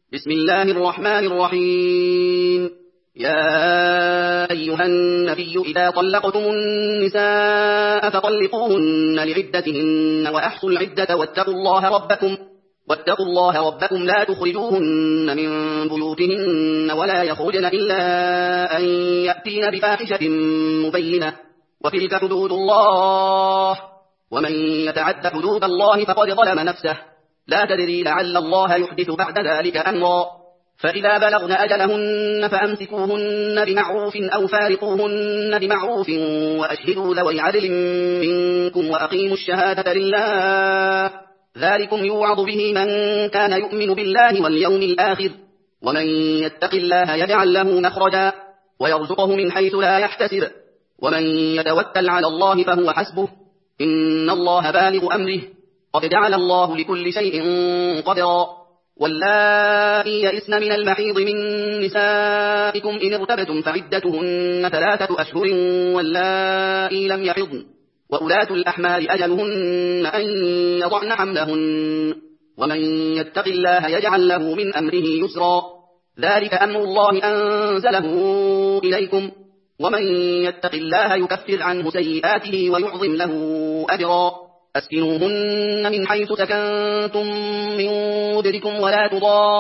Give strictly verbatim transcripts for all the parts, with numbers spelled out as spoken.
بسم الله الرحمن الرحيم. يا أيها النبي إذا طلقتم النساء فطلقوهن لعدتهن وأحصوا العدة واتقوا الله ربكم واتقوا الله ربكم لا تخرجوهن من بيوتهن ولا يخرجن إلا أن يأتين بفاحشة مبينة وتلك حدود الله ومن يتعد حدود الله فقد ظلم نفسه لا تدري لعل الله يحدث بعد ذلك أمرا. فإذا بلغن أجلهن فأمسكوهن بمعروف أو فارقوهن بمعروف وأشهدوا ذوي عدل منكم وأقيموا الشهادة لله ذلكم يوعظ به من كان يؤمن بالله واليوم الآخر ومن يتق الله يجعل له مخرجا ويرزقه من حيث لا يحتسب ومن يتوكل على الله فهو حسبه إن الله بالغ أمره قد جعل الله لكل شيء قدرا. واللائي يئسن من المحيض من نسائكم إن ارتبتم فعدتهن ثلاثة أشهر واللائي لم يحضن وأولاة الأحمال أجلهن أن يضعن حملهن ومن يتق الله يجعل له من أمره يسرا ذلك أمر الله أنزله إليكم ومن يتق الله يكفر عنه سيئاته ويعظم له أجرا. أسكنوهن من حيث سكنتم من وجدكم ولا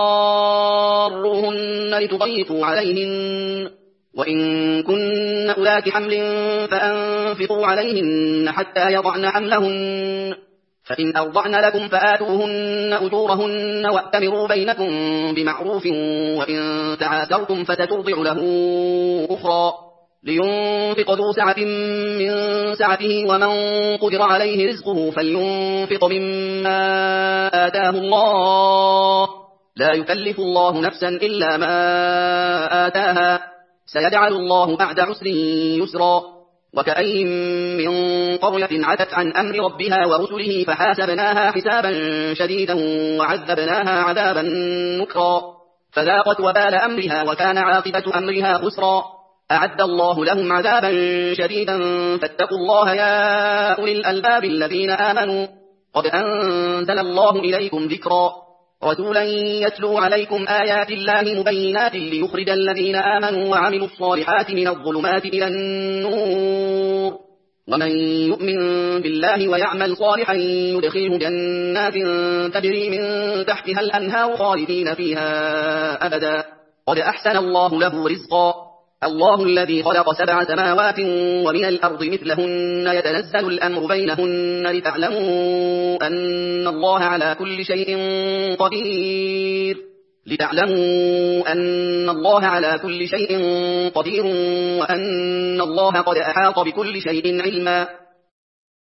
تضاروهن لتضيقوا عليهن وإن كن أولات حمل فأنفقوا عليهن حتى يضعن حملهن فإن أرضعن لكم فآتوهن أجورهن وأتمروا بينكم بمعروف وإن تعاسرتم فتترضع له أخرى لينفق ذو سعة من سعته ومن قدر عليه رزقه فلينفق مما آتاه الله لا يكلف الله نفسا إلا ما آتاها سيجعل الله بعد عسر يسرا. وكأي من قرية عتت عن أمر ربها ورسله فحاسبناها حسابا شديدا وعذبناها عذابا نكرا فذاقت وبال أمرها وكان عاقبة أمرها خسرا. أعد الله لهم عذابا شديدا فاتقوا الله يا أولي الألباب الذين آمنوا قد أنزل الله إليكم ذكرا رسولا يتلو عليكم آيات الله مبينات ليخرج الذين آمنوا وعملوا الصالحات من الظلمات إلى النور ومن يؤمن بالله ويعمل صالحا يدخله جنات تجري من تحتها الأنهار خالدين فيها أبدا قد أحسن الله له رزقا. الله الذي خلق سبع سماوات ومن الأرض مثلهن يتنزل الأمر بينهن لتعلموا أن الله على كل شيء قدير لتعلموا أن الله على كل شيء قدير وأن الله قد أحاط بكل شيء علما.